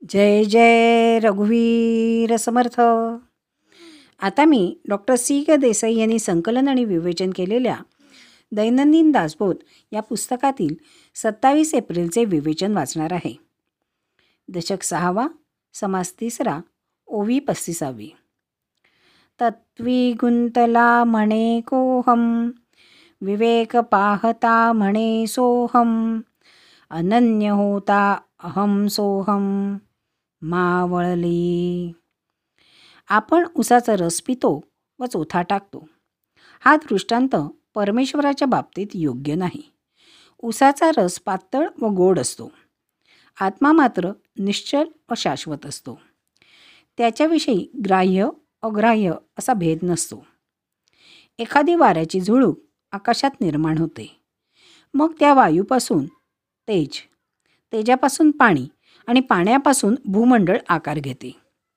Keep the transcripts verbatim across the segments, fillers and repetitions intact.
जय जय रघुवीर समर्थ. आता मी डॉक्टर सी के देसाई यांनी संकलन आणि विवेचन केलेल्या दैनंदिन दासबोध या पुस्तकातील सत्तावीस एप्रिलचे विवेचन वाचणार आहे. दशक सहावा, समास तिसरा, ओवी पस्तीसावी. तत्वी गुंतला म्हणे कोहम, विवेक पाहता म्हणे सोहम, अनन्य होता अहम सोहम मावळली. आपण उसाचा रस पितो व चोथा टाकतो. हा दृष्टांत परमेश्वराच्या बाबतीत योग्य नाही. उसाचा रस पातळ व गोड असतो. आत्मा मात्र निश्चल व शाश्वत असतो. त्याच्याविषयी ग्राह्य अग्राह्य असा भेद नसतो. एखादी वाऱ्याची झुळूक आकाशात निर्माण होते. मग त्या वायूपासून तेज, तेजापासून पाणी आणि पाण्यापासून भूमंडळ आकार घेते.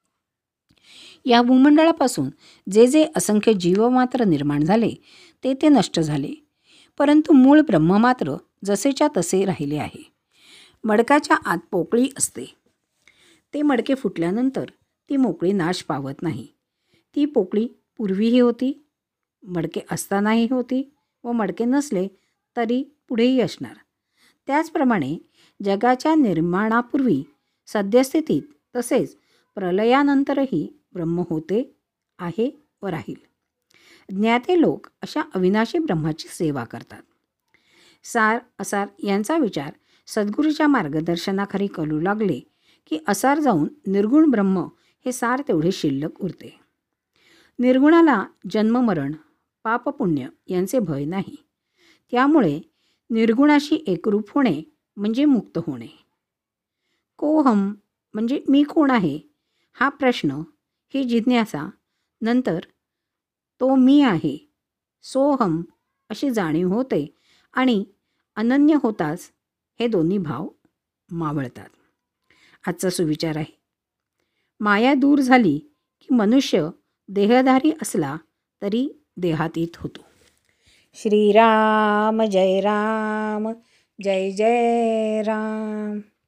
या भूमंडळापासून जे जे असंख्य जीव मात्र निर्माण झाले ते ते नष्ट झाले, परंतु मूळ ब्रह्म मात्र जसेच्या तसे राहिले आहे. मडकाच्या आत पोकळी असते. ते मडके फुटल्यानंतर ती मोकळी नाश पावत नाही. ती पोकळी पूर्वीही होती, मडके असतानाही होती व मडके नसले तरी पुढेही असणार. त्याचप्रमाणे जगाच्या निर्माणापूर्वी, सद्यस्थितीत तसेच प्रलयानंतरही ब्रह्म होते, आहे व राहील. ज्ञाते लोक अशा अविनाशी ब्रह्माची सेवा करतात. सार असार यांचा विचार सद्गुरूच्या मार्गदर्शनाखाली करू लागले की असार जाऊन निर्गुण ब्रह्म हे सार तेवढे शिल्लक उरते. निर्गुणाला जन्ममरण, पापपुण्य यांचे भय नाही. त्यामुळे निर्गुणाशी एकरूप होणे म्हणजे मुक्त होणे. कोहम म्हणजे मी कोण आहे हा प्रश्न, ही जिज्ञासा, नंतर तो मी आहे, सोहम अशी जाणीव होते आणि अनन्य होताच हे दोन्ही भाव मावळतात. आजचा सुविचार आहे, माया दूर झाली की मनुष्य देहधारी असला तरी देहातीत होतो. श्रीराम जय राम, जय जय राम.